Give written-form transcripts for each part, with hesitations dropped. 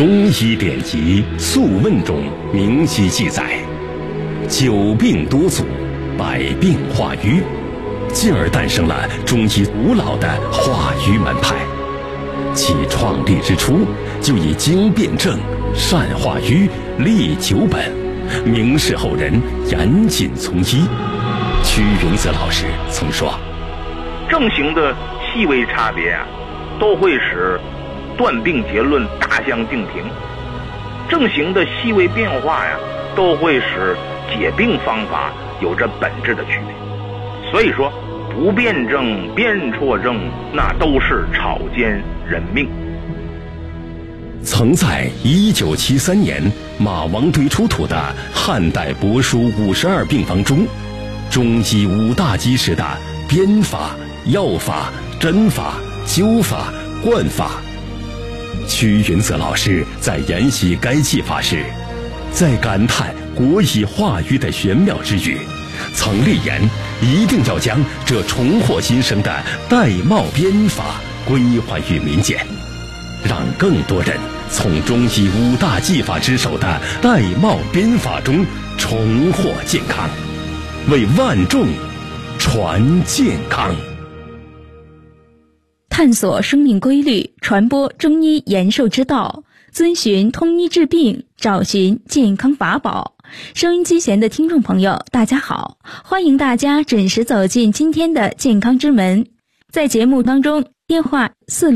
中医典籍《素问》中明晰记载，久病多阻，百病化瘀，进而诞生了中医古老的化瘀门派。其创立之初，就以经辨证、善化瘀、立久本，明示后人严谨从医。屈云泽老师曾说， 症型的细微差别都会使断病结论大相径庭，症型的细微变化都会使解病方法有着本质的区别。所以说，不辨证、辨错症，那都是草菅人命。 曾在1973年马王堆出土的汉代帛书52病方中，中医5大基石的编法、药法、针法、灸法、灌法。屈云泽老师在研习该技法时，在感叹国医化瘀的玄妙之余，曾立言一定要将这重获新生的玳瑁编法归还于民间，让更多人从中医5大技法之首的玳瑁编法中重获健康，为万众传健康。 探索生命规律，传播中医延寿之道，遵循通医治病，找寻健康法宝。收音机前的听众朋友，大家好，欢迎大家准时走进今天的健康之门。在节目当中，电话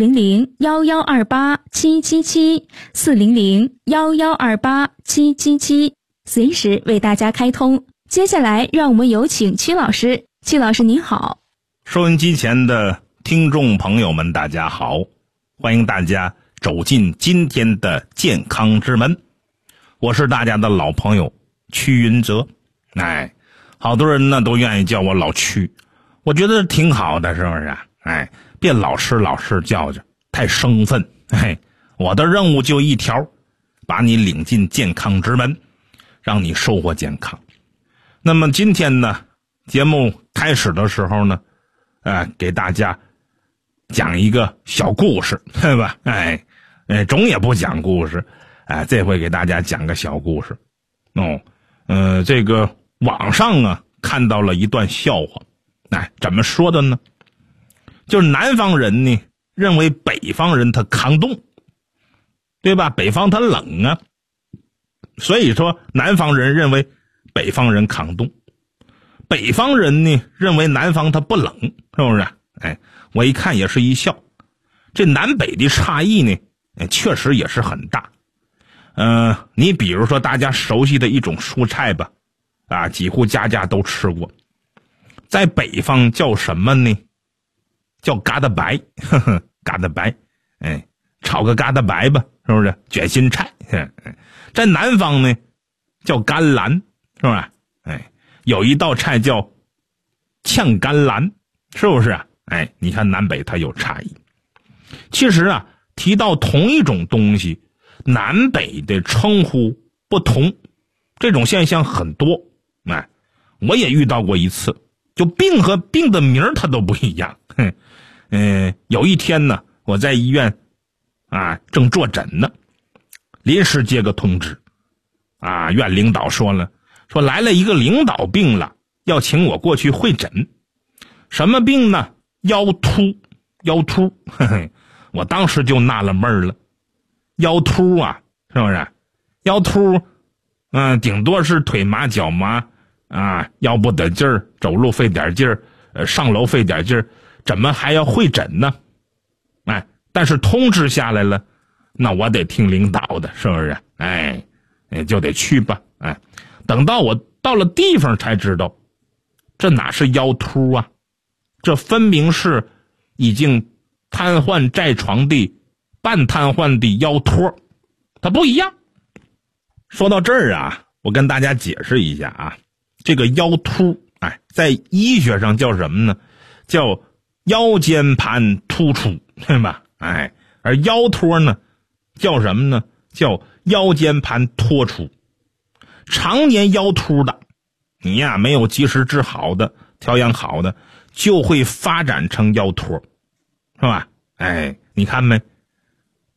400-1128-777，400-1128-777，随时为大家开通。接下来让我们有请屈老师。屈老师您好。 收音机前的听众朋友们，大家好，欢迎大家走进今天的健康之门。我是大家的老朋友屈云泽。好多人呢都愿意叫我老屈，我觉得挺好的，是不是？别老师叫着，太生分。我的任务就一条，把你领进健康之门，让你收获健康。那么今天呢，节目开始的时候呢，给大家讲一个小故事，对吧？总也不讲故事，这回给大家讲个小故事。这个网上看到了一段笑话，怎么说的呢？就是南方人呢认为北方人他抗冻，对吧？北方他冷啊，所以说南方人认为北方人抗冻，北方人呢认为南方他不冷，是不是？我一看也是一笑，这南北的差异呢，确实也是很大。你比如说大家熟悉的一种蔬菜吧，几乎家家都吃过，在北方叫什么呢？叫疙瘩白，疙瘩白，炒个疙瘩白吧，是不是？卷心菜，在南方呢叫甘蓝，是不是？有一道菜叫炝甘蓝，是不是？你看南北它有差异。其实提到同一种东西，南北的称呼不同，这种现象很多。我也遇到过一次，就病和病的名它都不一样。有一天呢，我在医院正坐诊呢，临时接个通知，院领导说来了一个领导病了，要请我过去会诊。什么病呢？腰突。我当时就纳了闷了，腰突是不是？腰突顶多是腿麻脚麻腰不得劲儿，走路费点劲儿，上楼费点劲儿，怎么还要会诊呢？但是通知下来了，那我得听领导的，是不是？就得去吧。等到我到了地方才知道，这哪是腰突这分明是已经瘫痪在床的半瘫痪的腰托，它不一样。说到这儿我跟大家解释一下这个腰突在医学上叫什么呢？叫腰间盘突出，对吧？而腰托呢叫什么呢？叫腰间盘脱出。常年腰突的，你没有及时治好的、调养好的，就会发展成腰托，是吧？你看没？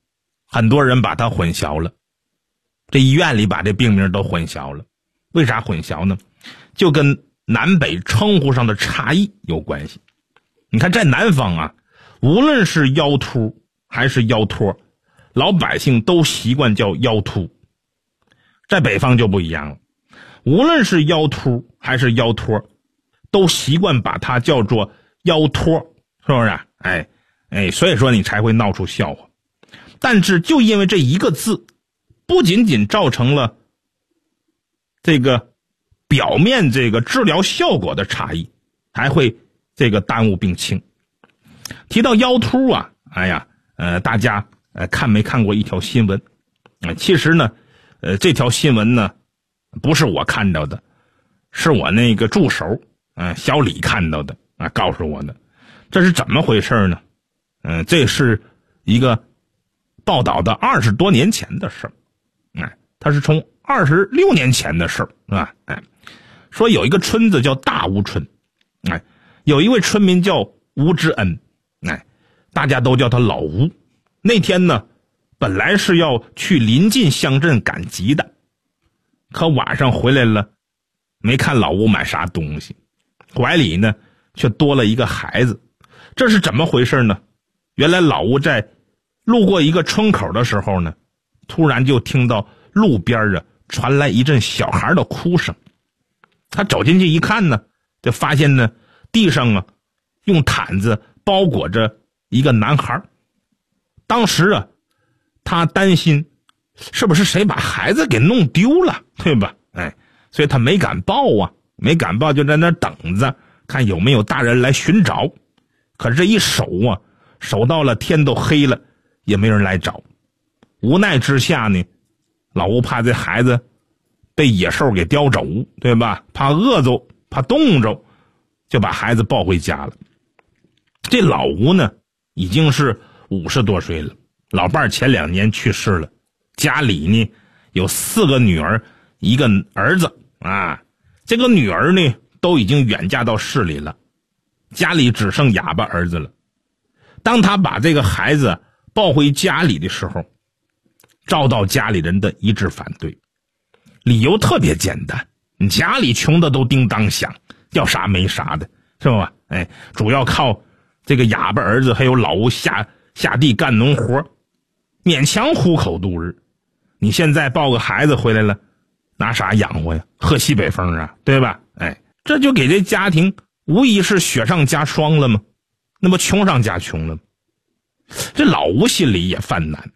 很多人把它混淆了，这医院里把这病名都混淆了。为啥混淆呢？就跟南北称呼上的差异有关系。你看在南方啊，无论是腰突还是腰托，老百姓都习惯叫腰突。在北方就不一样了，无论是腰突还是腰托，都习惯把它叫做腰托，是不是？所以说你才会闹出笑话。但是就因为这一个字，不仅仅造成了这个表面这个治疗效果的差异，还会这个耽误病情。提到腰突啊，大家看没看过一条新闻？其实呢，这条新闻呢，不是我看到的，是我那个助手小李看到的告诉我的。这是怎么回事呢？这是一个报道的20多年前的事儿，它是从26年前的事儿，是吧？说有一个村子叫大吴村，有一位村民叫吴之恩，大家都叫他老吴。那天呢，本来是要去临近乡镇赶集的，可晚上回来了，没看老吴买啥东西，怀里呢却多了一个孩子。这是怎么回事呢？原来老吴在路过一个村口的时候呢，突然就听到路边传来一阵小孩的哭声。他走进去一看呢，就发现呢地上用毯子包裹着一个男孩。当时他担心是不是谁把孩子给弄丢了，对吧？所以他没敢报就在那等着看有没有大人来寻找。可是这一守到了天都黑了，也没人来找。无奈之下呢，老吴怕这孩子被野兽给叼走，对吧？怕饿着，怕冻着，就把孩子抱回家了。这老吴呢，已经是50多岁了，老伴儿前2年去世了，家里呢有4个女儿，1个儿子这个女儿呢都已经远嫁到市里了，家里只剩哑巴儿子了。当他把这个孩子抱回家里的时候，遭到家里人的一致反对。理由特别简单，你家里穷的都叮当响，要啥没啥的，是吧？主要靠这个哑巴儿子还有老吴下地干农活，勉强糊口度日。你现在抱个孩子回来了，拿啥养活呀？喝西北风啊，对吧？这就给这家庭无疑是雪上加霜了吗？那么穷上加穷了吗？这老吴心里也犯难。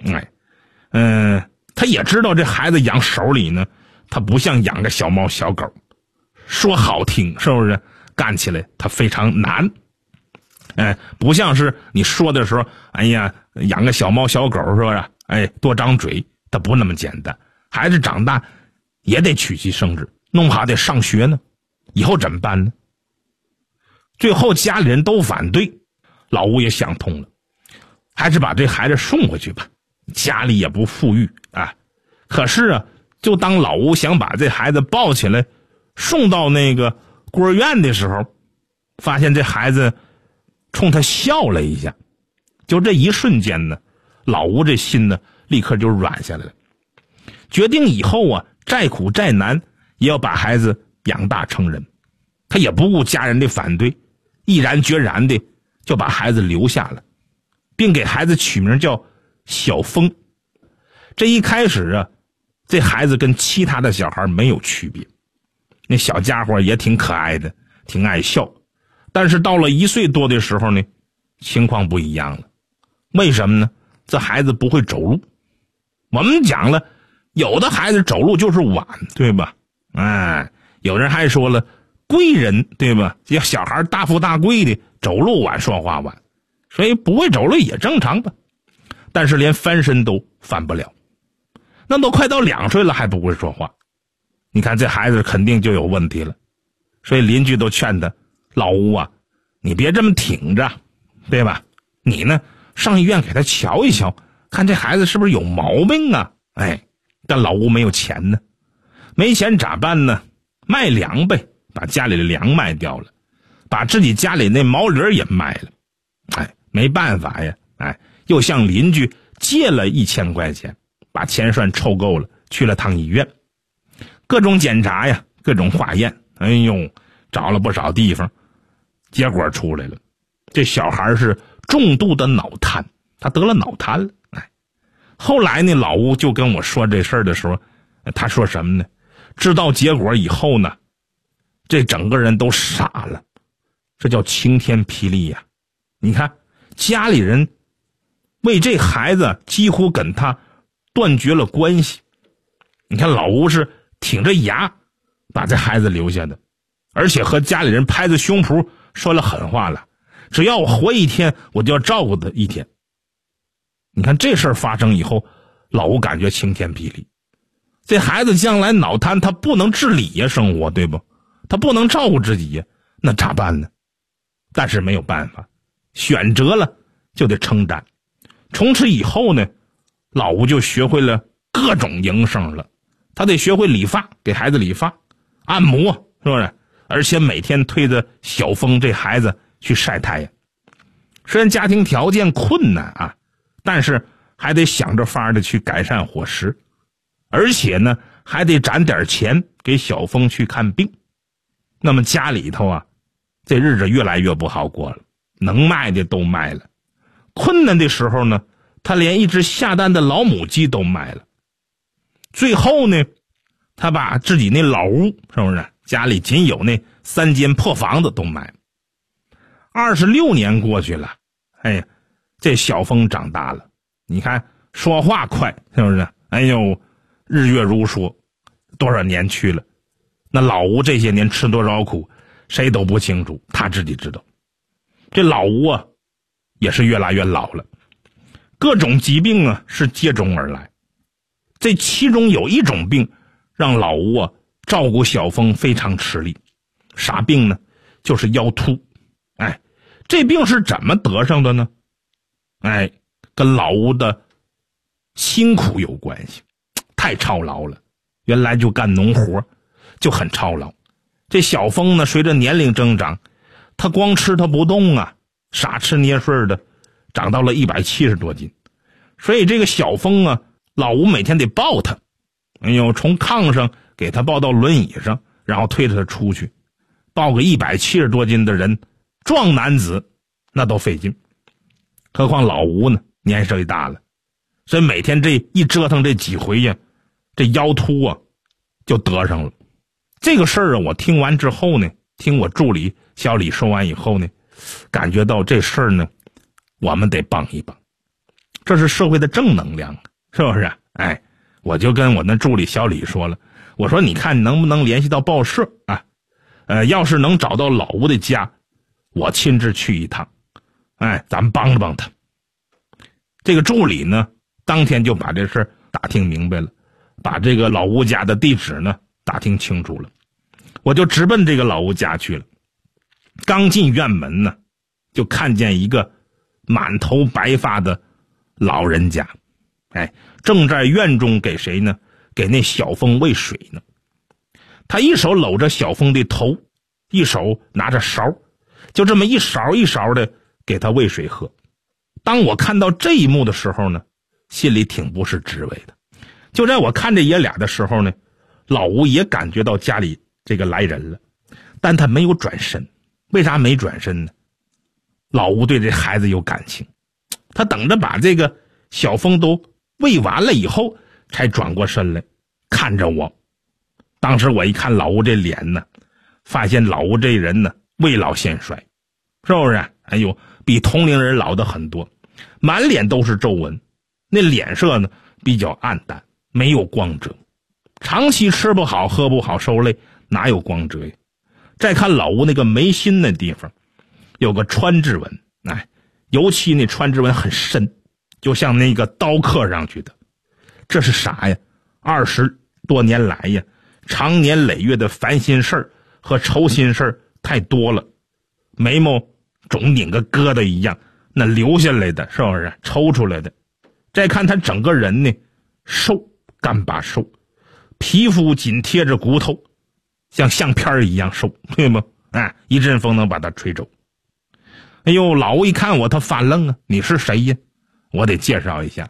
他也知道这孩子养手里呢，他不像养个小猫小狗，说好听是不是？干起来他非常难。不像是你说的时候，养个小猫小狗是不是？多张嘴，他不那么简单。孩子长大也得娶妻生子，弄不好得上学呢，以后怎么办呢？最后家里人都反对，老吴也想通了，还是把这孩子送回去吧，家里也不富裕可是就当老吴想把这孩子抱起来送到那个孤儿院的时候，发现这孩子冲他笑了一下。就这一瞬间呢，老吴这心呢立刻就软下来了，决定以后再苦再难也要把孩子养大成人。他也不顾家人的反对，毅然决然的就把孩子留下了，并给孩子取名叫小峰。这一开始这孩子跟其他的小孩没有区别，那小家伙也挺可爱的，挺爱笑。但是到了1岁多的时候呢，情况不一样了。为什么呢？这孩子不会走路。我们讲了，有的孩子走路就是晚，对吧？有人还说了贵人，对吧？这小孩大富大贵的，走路晚，说话晚，所以不会走路也正常吧。但是连翻身都翻不了，那都快到2岁了还不会说话，你看这孩子肯定就有问题了。所以邻居都劝他，老吴你别这么挺着，对吧？你呢上医院给他瞧一瞧，看这孩子是不是有毛病啊。但老吴没有钱呢，没钱咋办呢？卖粮呗，把家里的粮卖掉了，把自己家里那毛驴也卖了。没办法呀，又向邻居借了1000块钱，把钱算凑够了，去了趟医院，各种检查呀，各种化验，哎呦，找了不少地方，结果出来了，这小孩是重度的脑瘫，他得了脑瘫了。后来呢，老吴就跟我说这事儿的时候，他说什么呢？知道结果以后呢，这整个人都傻了，这叫晴天霹雳呀！你看，家里人为这孩子几乎跟他断绝了关系。你看老吴是挺着牙把这孩子留下的，而且和家里人拍着胸脯说了狠话了，只要我活一天，我就要照顾他一天。你看这事儿发生以后，老吴感觉晴天霹雳。这孩子将来脑瘫，他不能自理呀，生活对不？他不能照顾自己呀，那咋办呢？但是没有办法，选择了就得承担。从此以后呢，老吴就学会了各种营生了。他得学会理发，给孩子理发、按摩，是不是？而且每天推着小峰这孩子去晒太阳。虽然家庭条件困难啊，但是还得想着法的去改善伙食，而且呢还得攒点钱给小峰去看病。那么家里头啊，这日子越来越不好过了，能卖的都卖了，困难的时候呢，他连一只下蛋的老母鸡都卖了。最后呢，他把自己那老屋，是不是家里仅有那3间破房子都卖了。26年过去了，哎呀，这小峰长大了，你看说话快，是不是？哎呦，日月如梭，多少年去了，那老吴这些年吃多少苦，谁都不清楚，他自己知道。这老吴啊，也是越来越老了，各种疾病啊是接踵而来。这其中有一种病让老吴啊照顾小峰非常吃力，啥病呢？就是腰突。哎，这病是怎么得上的呢？哎，跟老吴的辛苦有关系，太操劳了。原来就干农活，就很操劳。这小峰呢，随着年龄增长，他光吃他不动啊，傻吃捏睡的，长到了170多斤。所以这个小峰啊，老吴每天得抱他，哎呦，从炕上给他抱到轮椅上，然后推着他出去。抱个170多斤的人，壮男子那都费劲，何况老吴呢，年岁大了，所以每天这一折腾这几回呀，这腰突啊就得上了。这个事儿啊，我听完之后呢，听我助理小李说完以后呢，感觉到这事儿呢，我们得帮一帮，这是社会的正能量，是不是？哎，我就跟我那助理小李说了，我说你看能不能联系到报社啊？要是能找到老吴的家，我亲自去一趟，哎，咱们帮着帮他。这个助理呢，当天就把这事打听明白了，把这个老吴家的地址呢打听清楚了，我就直奔这个老吴家去了。刚进院门呢，就看见一个满头白发的老人家，哎，正在院中给谁呢？给那小峰喂水呢。他一手搂着小峰的头，一手拿着勺，就这么一勺一勺的给他喂水喝。当我看到这一幕的时候呢，心里挺不是滋味的。就在我看这爷俩的时候呢，老吴也感觉到家里这个来人了，但他没有转身。为啥没转身呢？老吴对这孩子有感情，他等着把这个小峰都喂完了以后，才转过身来看着我。当时我一看老吴这脸呢，发现老吴这人呢未老先衰，是不是？哎呦，比同龄人老得很多，满脸都是皱纹，那脸色呢比较暗淡，没有光泽。长期吃不好喝不好受累，哪有光泽呀？再看老吴那个眉心那地方有个川字纹，哎，尤其那川字纹很深，就像那个刀刻上去的。这是啥呀？20多年来呀，长年累月的烦心事儿和愁心事儿太多了，眉毛总拧个疙瘩一样，那流下来的，是不是抽出来的？再看他整个人呢，瘦，干巴瘦，皮肤紧贴着骨头，像相片一样瘦，对吗？哎，一阵风能把他吹走。哎呦，老吴一看我，他发愣啊，你是谁呀？我得介绍一下，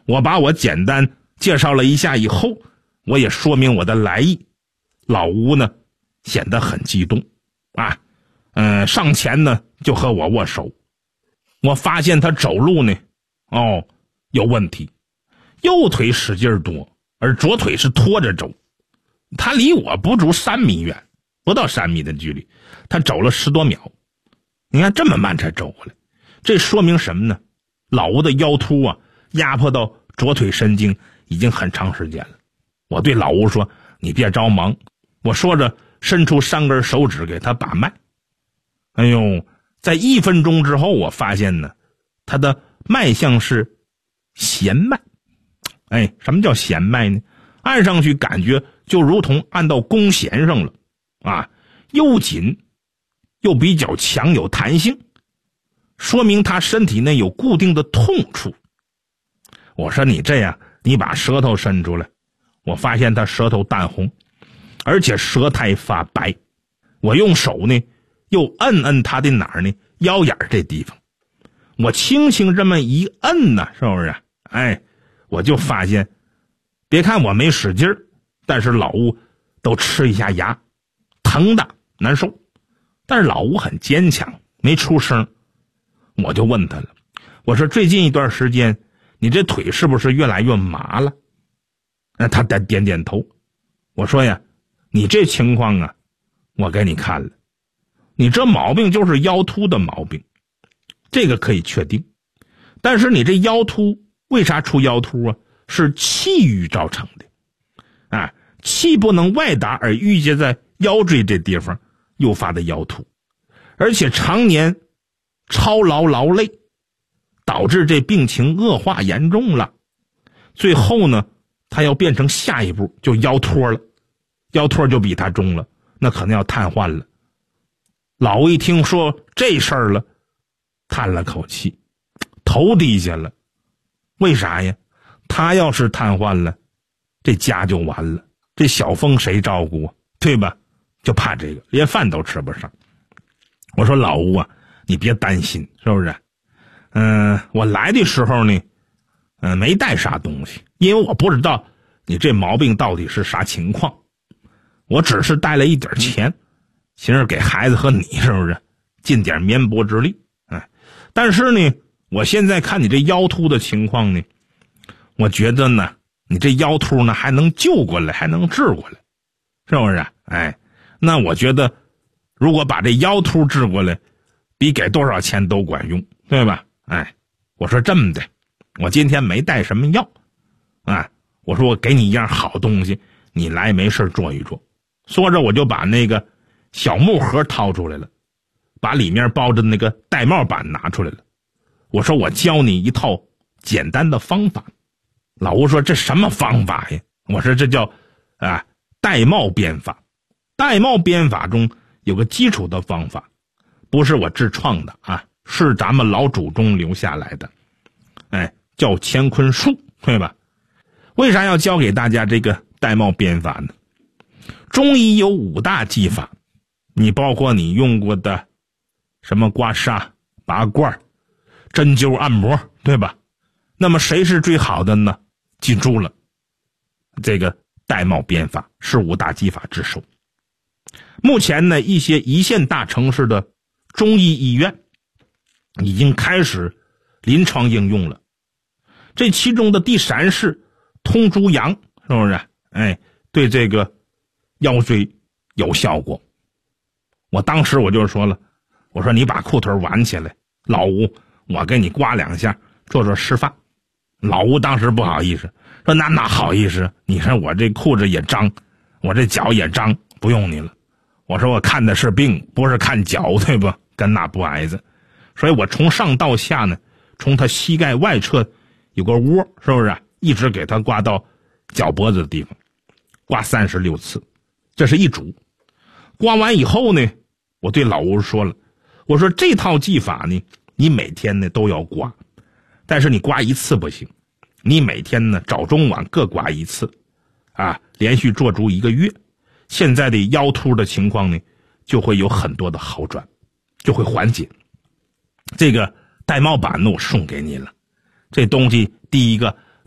我把我简单介绍了一下以后，我也说明我的来意。老吴呢显得很激动啊，上前呢就和我握手。我发现他走路呢有问题，右腿使劲多，而左腿是拖着走。他离我不足3米远，不到3米的距离，他走了10多秒。你看这么慢才走过来，这说明什么呢？老吴的腰突啊压迫到左腿神经已经很长时间了。我对老吴说，你别着忙。我说着伸出3根手指给他把脉。哎呦，在1分钟之后，我发现呢他的脉象是弦脉。什么叫弦脉呢？按上去感觉就如同按到弓弦上了啊，又紧又比较强，有弹性，说明他身体内有固定的痛处。我说你这样，你把舌头伸出来。我发现他舌头淡红，而且舌苔发白。我用手呢又摁他的哪儿呢？腰眼这地方。我轻轻这么一摁呢，是不是？我就发现，别看我没使劲儿，但是老吴都吃一下牙，疼的难受。但是老吴很坚强，没出声。我就问他了，我说最近一段时间你这腿是不是越来越麻了？他点点头。我说呀，你这情况啊，我给你看了，你这毛病就是腰突的毛病，这个可以确定。但是你这腰突为啥出腰突啊？是气郁造成的气不能外达而郁结在腰椎这地方诱发的腰突，而且常年操劳劳累，导致这病情恶化严重了。最后呢他要变成下一步就腰托了，腰托就比他重了，那可能要瘫痪了。老吴一听说这事儿了，叹了口气，头低下了。为啥呀？他要是瘫痪了，这家就完了，这小峰谁照顾啊？对吧？就怕这个，连饭都吃不上。我说老吴啊，你别担心，是不是？我来的时候呢没带啥东西，因为我不知道你这毛病到底是啥情况，我只是带了一点钱，寻思给孩子和你，是不是尽点绵薄之力。但是呢我现在看你这腰突的情况呢，我觉得呢你这腰突呢还能救过来，还能治过来，是不是？那我觉得如果把这腰突治过来，比给多少钱都管用，对吧？我说这么的，我今天没带什么药我说我给你一样好东西，你来没事做一做。说着我就把那个小木盒掏出来了，把里面包着那个玳瑁板拿出来了。我说我教你一套简单的方法。老吴说这什么方法呀？我说这叫玳瑁编法。玳瑁编法中有个基础的方法，不是我自创的是咱们老祖宗留下来的，叫乾坤术，对吧？为啥要教给大家这个玳瑁编法呢？中医有5大技法，你包括你用过的什么刮痧、拔罐、针灸、按摩，对吧？那么谁是最好的呢？记住了，这个玳瑁编法是5大技法之首。目前呢一些一线大城市的中医医院已经开始临床应用了。这其中的第3式通足阳，是不是？对这个腰椎有效果。我当时我就说了，我说你把裤腿挽起来，老吴我给你刮2下做做示范。老吴当时不好意思，说那好意思，你看我这裤子也脏，我这脚也脏，不用你了。我说我看的是病，不是看脚，对吧？跟那不挨着。所以我从上到下呢，从他膝盖外侧有个窝，是不是一直给他刮到脚脖子的地方，刮36次，这是一组。刮完以后呢，我对老吴说了，我说这套技法呢，你每天呢都要刮，但是你刮1次不行，你每天呢早中晚各刮1次连续做足1个月，现在的腰突的情况呢就会有很多的好转，就会缓解。这个玳瑁板呢我送给你了，这东西第一个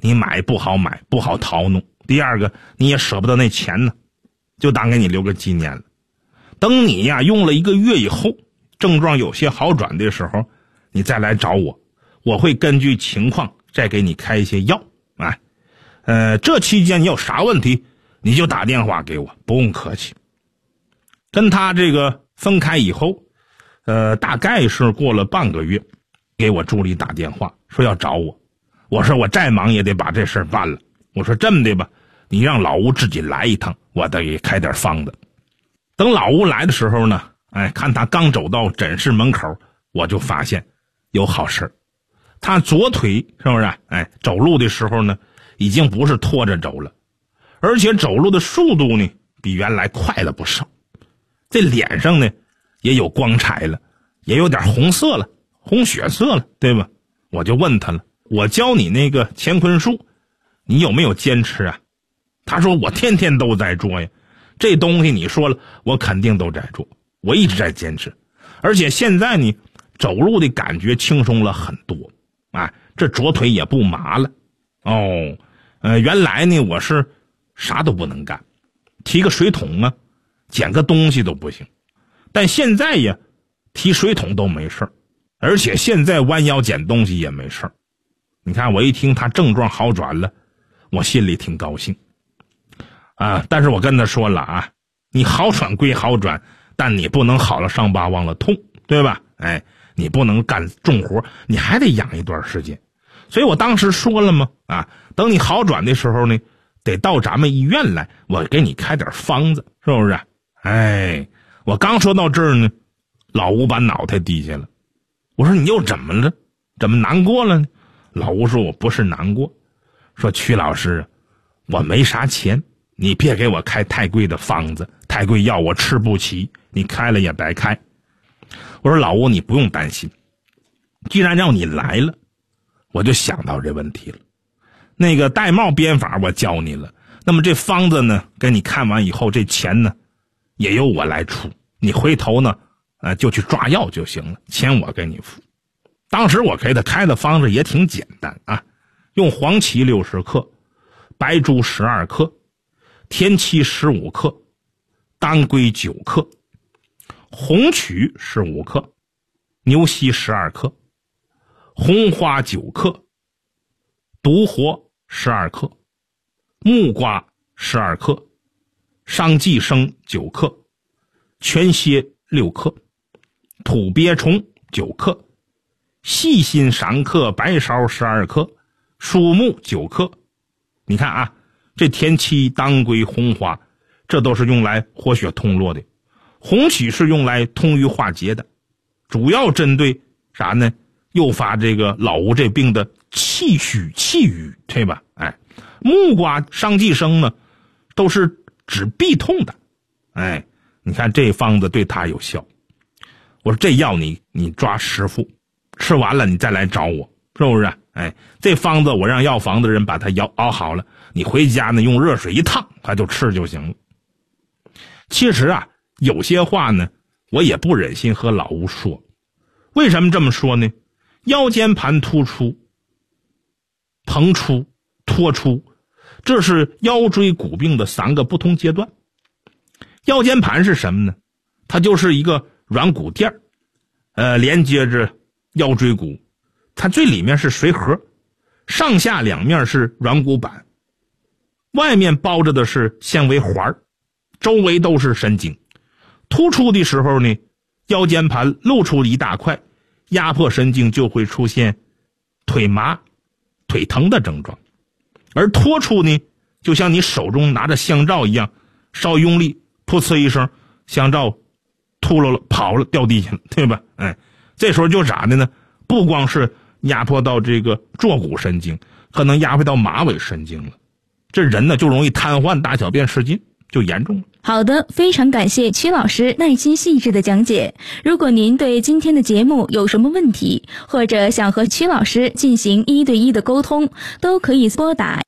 你买不好买，不好淘弄；第二个，你也舍不得那钱呢，就当给你留个纪念了。等你呀用了1个月以后，症状有些好转的时候，你再来找我，我会根据情况再给你开一些药。这期间你有啥问题，你就打电话给我，不用客气。跟他这个分开以后，大概是过了半个月，给我助理打电话说要找我。我说我再忙也得把这事办了。我说这么的吧，你让老吴自己来一趟，我得给开点方子。等老吴来的时候呢，看他刚走到诊室门口，我就发现有好事。他左腿是不是走路的时候呢，已经不是拖着走了，而且走路的速度呢比原来快了不少。这脸上呢也有光彩了，也有点红色了，红血色了，对吧？我就问他了，我教你那个乾坤术，你有没有坚持啊？他说我天天都在做呀，这东西你说了，我肯定都在做，我一直在坚持，而且现在呢，走路的感觉轻松了很多，这左腿也不麻了。原来呢我是啥都不能干，提个水桶啊，捡个东西都不行，但现在呀，提水桶都没事，而且现在弯腰捡东西也没事。你看我一听他症状好转了，我心里挺高兴但是我跟他说了你好转归好转，但你不能好了伤疤忘了痛，对吧？你不能干重活，你还得养一段时间。所以我当时说了嘛，等你好转的时候呢，得到咱们医院来，我给你开点方子，是不是？我刚说到这儿呢，老吴把脑袋低下了。我说你又怎么了？怎么难过了呢？老吴说我不是难过，说曲老师，我没啥钱，你别给我开太贵的方子，太贵药我吃不起，你开了也白开。我说老吴你不用担心，既然让你来了，我就想到这问题了。那个戴帽编法我教你了，那么这方子呢给你看完以后，这钱呢也由我来出，你回头呢就去抓药就行了，钱我给你付。当时我给他开的方子也挺简单用黄芪60克，白术12克，天漆15克，当归9克，红曲15克，牛膝12克，红花9克，独活12克，木瓜12克，商寄生9克，全蝎6克，土鳖虫9克，细心3克，白芍12克，树木9克。你看这天漆、当归、红花，这都是用来活血通络的。红曲是用来通瘀化结的，主要针对啥呢？诱发这个老吴这病的气虚气郁，对吧？木瓜、商寄生呢，都是治痹痛的。你看这方子对他有效。我说这药你抓10副，吃完了你再来找我，是不是？这方子我让药房的人把它熬好了，你回家呢用热水一烫，它就吃就行了。其实有些话呢，我也不忍心和老吴说。为什么这么说呢？腰间盘突出、膨出、脱出，这是腰椎骨病的3个不同阶段。腰间盘是什么呢？它就是一个软骨垫连接着腰椎骨，它最里面是髓核，上下两面是软骨板，外面包着的是纤维环，周围都是神经。突出的时候呢，腰间盘露出一大块，压迫神经就会出现腿麻、腿疼的症状。而脱出呢，就像你手中拿着香皂一样，稍用力，噗呲一声，香皂秃噜了，跑了，掉地下了，对吧？这时候就咋的呢？不光是压迫到这个坐骨神经，可能压迫到马尾神经了。这人呢就容易瘫痪、大小便失禁，就严重了。 好的，非常感谢曲老师耐心细致的讲解。如果您对今天的节目有什么问题，或者想和曲老师进行1对1的沟通，都可以拨打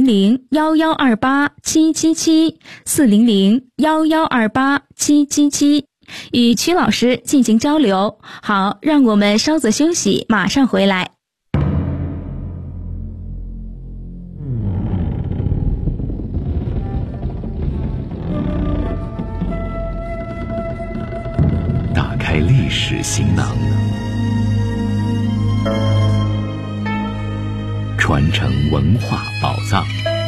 400-1128-777 400-1128-777与曲老师进行交流。好，让我们稍作休息，马上回来。 事行囊，传承文化宝藏。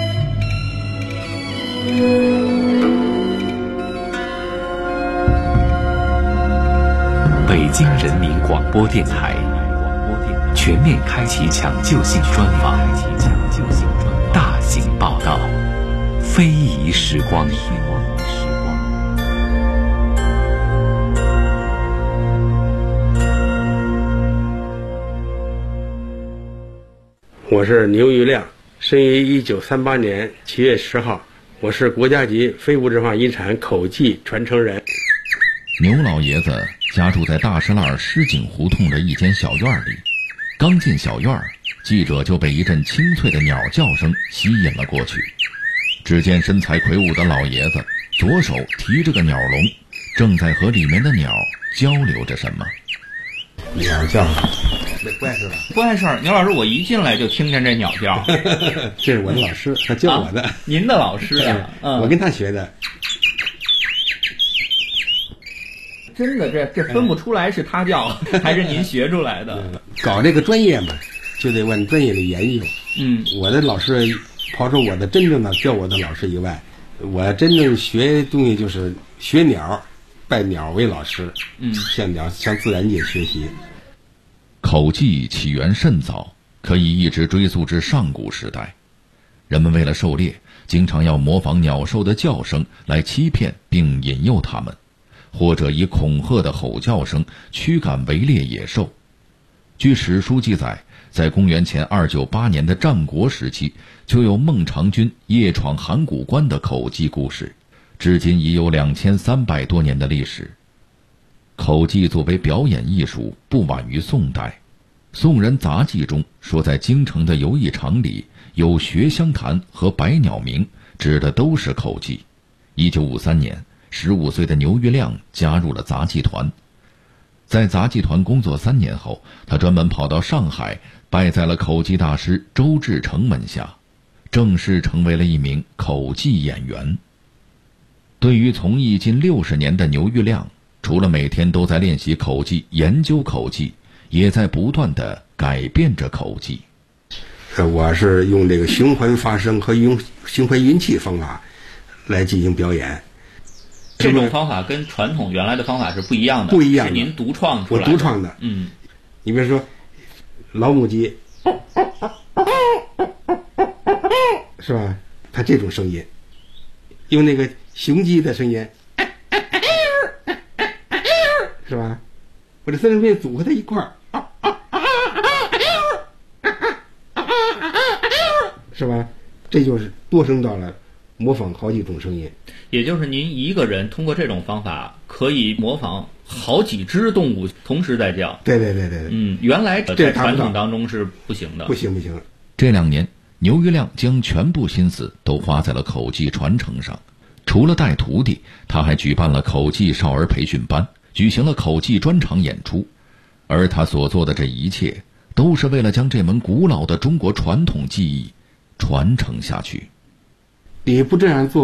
北京人民广播电台全面开启抢救性专访，大型报道，非遗时光。 我是牛玉亮，生于1938年7月10号，我是国家级非物质文化遗产口技传承人。 牛老爷子家住在大石栏狮井胡同的一间小院里，刚进小院，记者就被一阵清脆的鸟叫声吸引了过去。只见身材魁梧的老爷子左手提着个鸟笼，正在和里面的鸟交流着什么。 鸟叫，不碍事吧？ 不碍事儿。牛老师，我一进来就听见这鸟叫。 这是我的老师，他教我的。 您的老师啊？ 我跟他学的。 真的，这分不出来是他教还是您学出来的。 搞这个专业嘛，就得往专业里研究。我的老师，刨出我的真正的教我的老师以外，我真正学东西就是学鸟，拜鸟为老师。向自然界学习。 口技起源甚早，可以一直追溯至上古时代。人们为了狩猎，经常要模仿鸟兽的叫声来欺骗并引诱它们，或者以恐吓的吼叫声驱赶围猎野兽。据史书记载，在公元前298年的战国时期，就有孟尝君夜闯函谷关的口技故事，至今已有2300多年的历史。口技作为表演艺术，不晚于宋代。宋人杂记中说，在京城的游艺场里有学香坛和百鸟鸣，指的都是口技。1953年，15岁的牛玉亮加入了杂技团。在杂技团工作3年后，他专门跑到上海，拜在了口技大师周志成门下，正式成为了一名口技演员。对于从艺近60年的牛玉亮，除了每天都在练习口技、研究口技，也在不断地改变着口技。 我是用这个循环发声和用循环运气方法来进行表演。 这种方法跟传统原来的方法是不一样的， 不一样的， 是您独创出来的。 我独创的。你比如说老母鸡，是吧？它这种声音，用那个雄鸡的声音，是吧？我这三声变组合在一块儿，是吧？这就是多声道了，模仿好几种声音。 也就是您一个人通过这种方法可以模仿好几只动物同时在叫。 对。 原来在传统当中是不行的。 不行。 这2年，牛玉亮将全部心思都花在了口技传承上。除了带徒弟，他还举办了口技少儿培训班，举行了口技专场演出。而他所做的这一切，都是为了将这门古老的中国传统技艺传承下去。 你不这样做